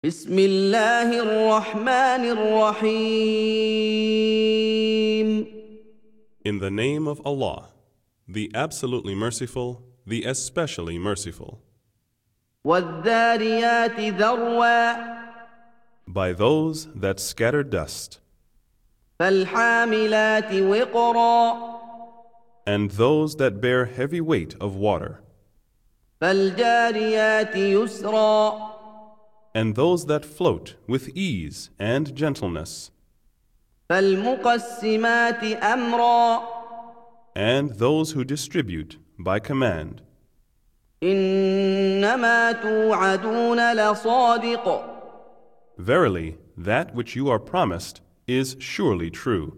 بسم الله الرحمن الرحيم. In the name of Allah, the absolutely merciful, the especially merciful. والذاريات ذروا By those that scatter dust, فالحاملات وقرا and those that bear heavy weight of water, فالجاريات يسرا and those that float with ease and gentleness, فالمقسمات أمرا and those who distribute by command. إنما توعدون لصادق Verily, that which you are promised is surely true,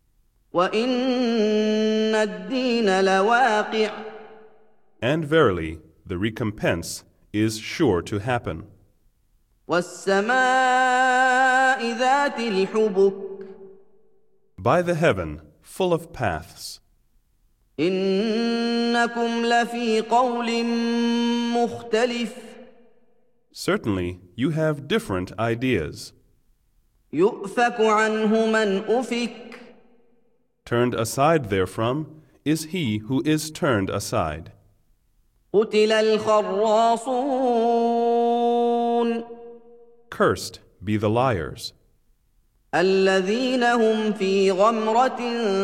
وإن الدين لواقع and verily, the recompense is sure to happen. والسماء ذات الحبك By the heaven full of paths, إنكم لفي قول مختلف certainly you have different ideas. يؤفك عنه من أفك Turned aside therefrom is he who is turned aside. قتل الخراصون Cursed be the liars, الذين هم في غمرة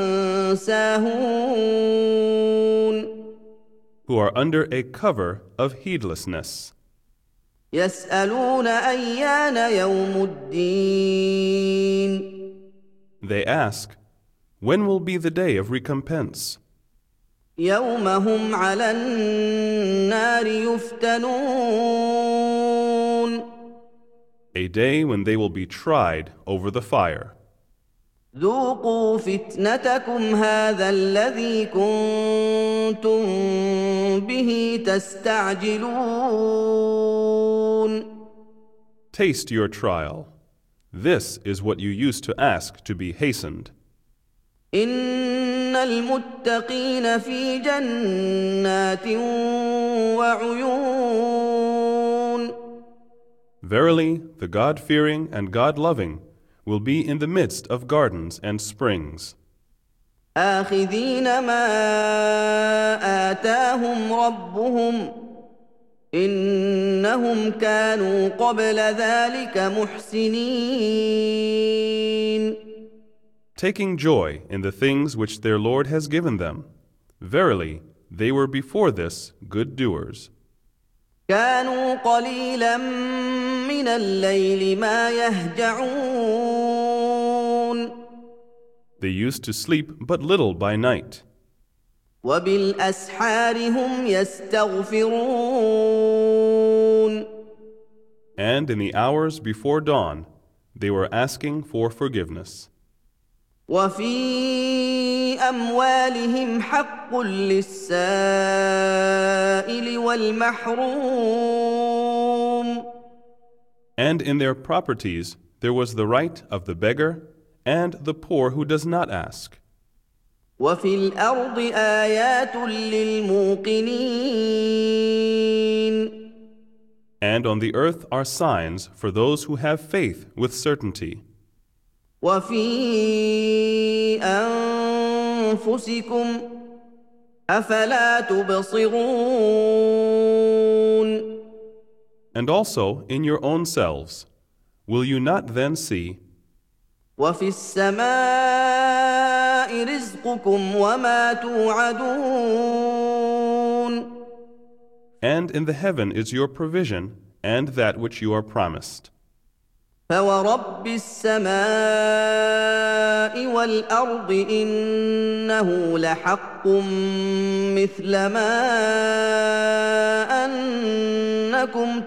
ساهون who are under a cover of heedlessness. يسألون أيان يوم الدين They ask, when will be the day of recompense? يوم هم على النار يفتنون A day when they will be tried over the fire. ذوقوا فتنتكم هذا الذي كنتم به تستعجلون Taste your trial. This is what you used to ask to be hastened. إن المتقين في جنات وعيون Verily, the God-fearing and God-loving will be in the midst of gardens and springs, آخذين ما آتاهم ربهم إنهم كانوا قبل ذلك محسنين taking joy in the things which their Lord has given them. Verily, they were before this good doers. كانوا قليلا من الليل ما يهجعون They used to sleep but little by night, وبالأسحار هم يستغفرون and in the hours before dawn, they were asking for forgiveness. وفي أموالهم حق للسائل والمحروم And in their properties there was the right of the beggar and the poor who does not ask. وفي الأرض آيات للموقنين And on the earth are signs for those who have faith with certainty. وفي أنفسكم أفلا تبصرون And also in your own selves, will you not then see, وفي السماء رزقكم وما توعدون and in the heaven is your provision and that which you are promised. فورب السماء والأرض إنه لحق مثل ما أنكم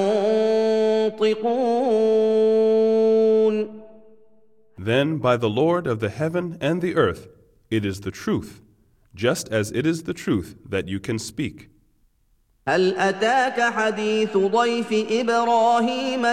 تنطقون Then by the Lord of the heaven and the earth, it is the truth, just as it is the truth that you can speak. هل أتاك حديث ضيف إبراهيم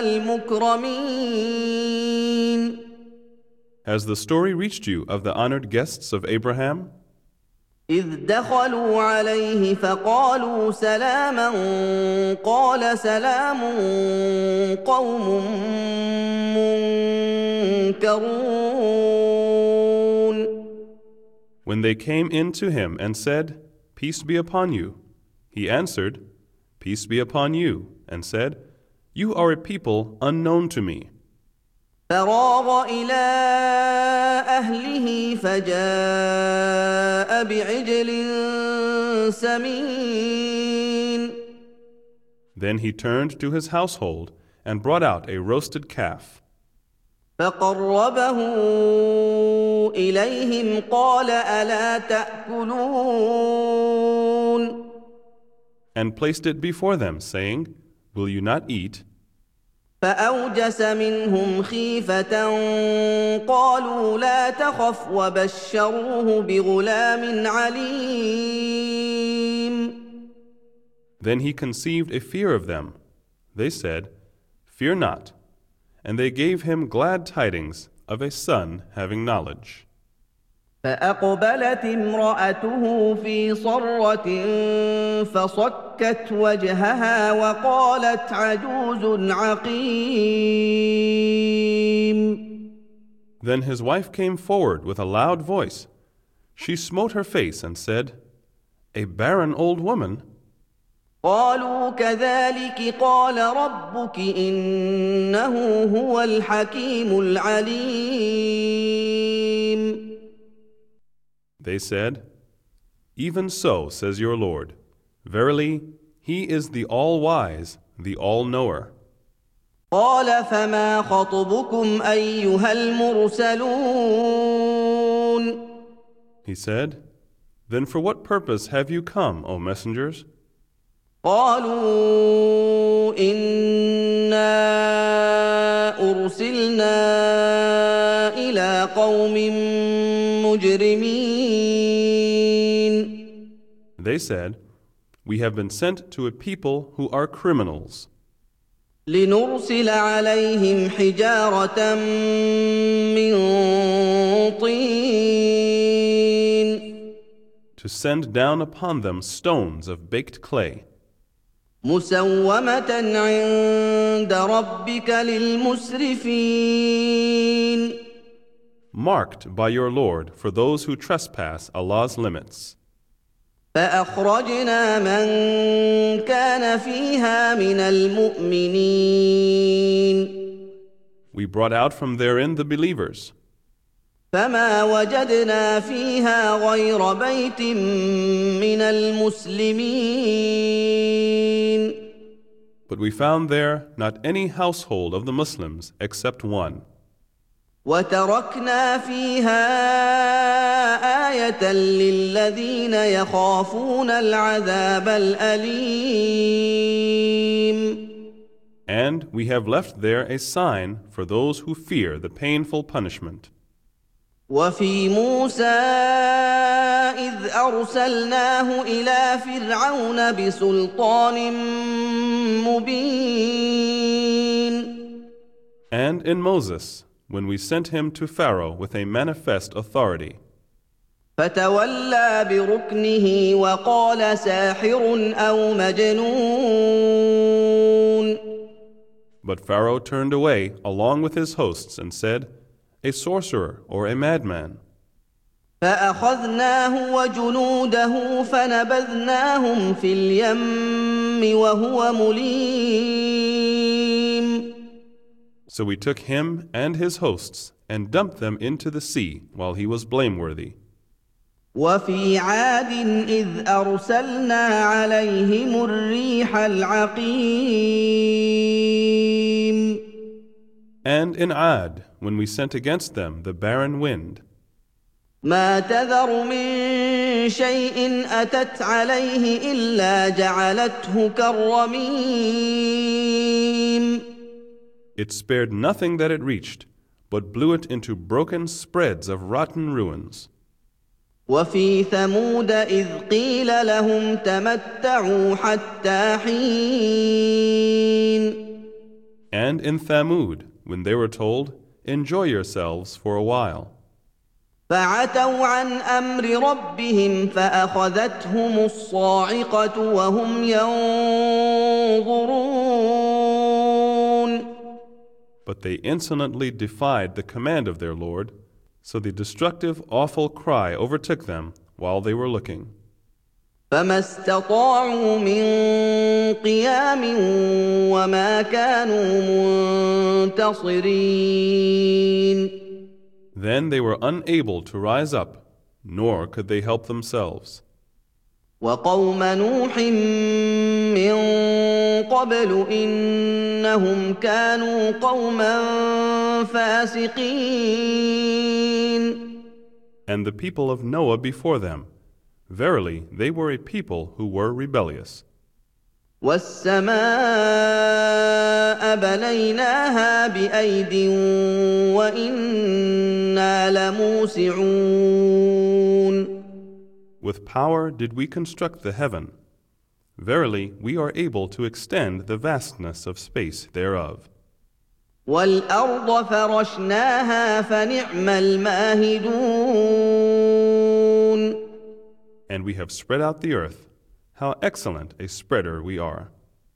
المكرمين Has the story reached you of the honored guests of Abraham? إذ دخلوا عليه فقالوا سلاما قال سلام قوم منكرون. When they came in to him and said, "Peace be upon you," he answered, "Peace be upon you," and said, "You are a people unknown to me." فراغ إلى أهله فجاء بعجل سمين. Then he turned to his household and brought out a roasted calf. فقربه إليهم قال ألا تأكلون. And placed it before them, saying, "Will you not eat?" فأوجس منهم خيفة قالوا لا تخف وبشروه بغلام عليم. Then he conceived a fear of them. They said, "Fear not." And they gave him glad tidings of a son having knowledge. فأقبلت امرأته في صرة فصكت وجهها وقالت عجوز عقيم. Then his wife came forward with a loud voice. She smote her face and said, "A barren old woman." قالوا كذلك قال ربك إنه هو الحكيم العليم. They said, "Even so says your Lord. Verily, He is the all-wise, the all-knower." قال فما خطبكم أيها المرسلون. He said, "Then for what purpose have you come, O messengers?" قالوا إنا أرسلنا إلى قوم مجرمين. They said, "We have been sent to a people who are criminals, لنرسل عليهم حجارة من طين. to send down upon them stones of baked clay, مسومة عند ربك للمسرفين. marked by your Lord for those who trespass Allah's limits. فأخرجنا من كان فيها من المؤمنين. We brought out from therein the believers, فما وجدنا فيها غير بيت من المسلمين. but we found there not any household of the Muslims except one. وتركنا فيها آية للذين يخافون العذاب الأليم. And we have left there a sign for those who fear the painful punishment. وفي موسى إذ أرسلناه إلى فرعون بسلطان مبين. And in Moses, when we sent him to Pharaoh with a manifest authority, فتولى بركنه وقال ساحر أو مجنون. but Pharaoh turned away along with his hosts and said, "A sorcerer or a madman." فأخذناه وجنوده فنبذناهم في اليم وهو مليم. So we took him and his hosts and dumped them into the sea while he was blameworthy. وفي عاد إذ أرسلنا عليهم الريح العقيم. And in Ad, when we sent against them the barren wind, ما تذر من شيء أتت عليه إلا جعلته كالرميم. it spared nothing that it reached, but blew it into broken spreads of rotten ruins. وفي ثمود إذ قيل لهم تمتعوا حتى حين. And in Thamud, when they were told, "Enjoy yourselves for a while." فعتوا عن أمر ربهم فأخذتهم الصاعقة وهم ينظرون. But they insolently defied the command of their Lord, so the destructive, awful cry overtook them while they were looking. فما استطاعوا من قيام وما كانوا منتصرين. Then they were unable to rise up, nor could they help themselves. وقوم نوح من قبل إنهم كانوا قوما فاسقين. And the people of Noah before them, verily they were a people who were rebellious. والسماء بنيناها بأيد وإنا لموسعون. With power did we construct the heaven. Verily we are able to extend the vastness of space thereof. والأرض فرشناها فنعم الماهدون. And we have spread out the earth. How excellent a spreader we are.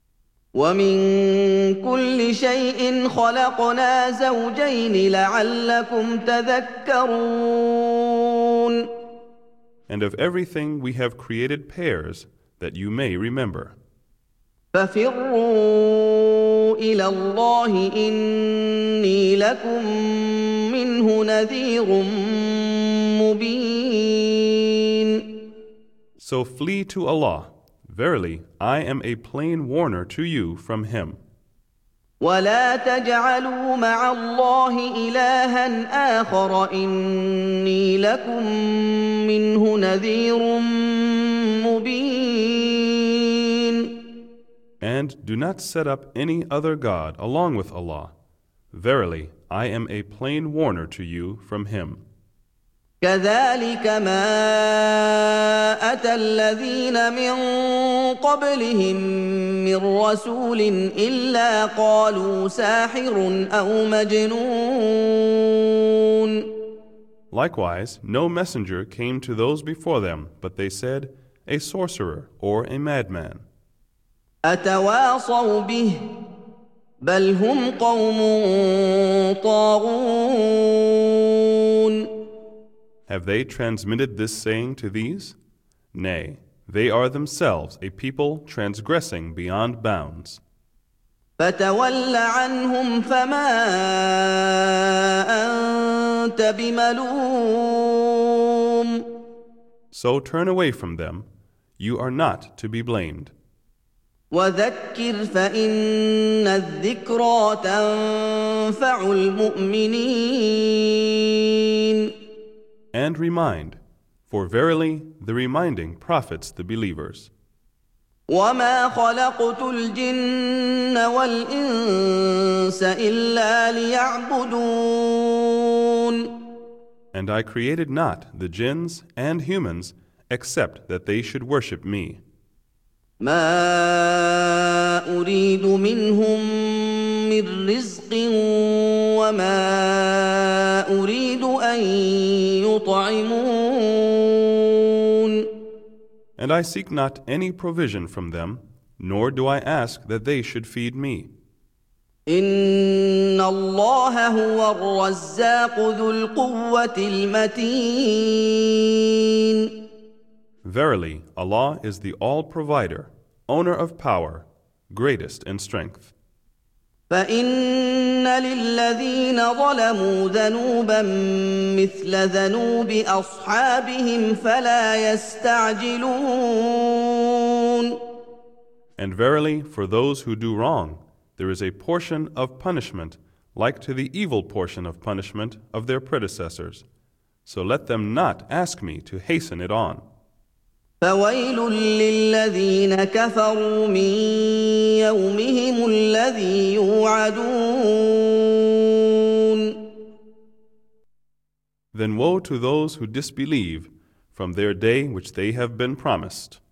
ومن كل شيء خلقنا زوجين لعلكم تذكرون. And of everything we have created pairs, that you may remember. ففروا إلى الله إني لكم منه نذير مبين. So flee to Allah. Verily, I am a plain warner to you from Him. ولا تجعلوا مع الله إلها آخر إني لكم منه نذير مبين. And do not set up any other God along with Allah. Verily, I am a plain warner to you from Him. كذلك ما أتى الذين من قبلهم من رسول إلا قالوا ساحر أو مجنون. Likewise, no messenger came to those before them, but they said, a sorcerer or a madman. أتواصوا به بل هم قوم طاغون. Have they transmitted this saying to these? Nay, they are themselves a people transgressing beyond bounds. فتول عنهم فما أنت بملوم. So turn away from them. You are not to be blamed. وذكر فإن الذكرى تنفع المؤمنين. And remind, for verily the reminding profits the believers. وما خلقت الجن والإنس إلا ليعبدون. And I created not the jinns and humans except that they should worship me. ما أريد منهم من رزق وما أريد أن يطعمون. And I seek not any provision from them, nor do I ask that they should feed me. إن الله هو الرزاق ذو القوة المتين. Verily, Allah is the all-provider, owner of power, greatest in strength. فإن للذين ظلموا ذنوبا مثل ذنوب أصحابهم فلا يستعجلون. And verily, for those who do wrong, there is a portion of punishment like to the evil portion of punishment of their predecessors. So let them not ask me to hasten it on. فويل للذين كفروا من يومهم الذي يوعدون. Then woe to those who disbelieve from their day which they have been promised.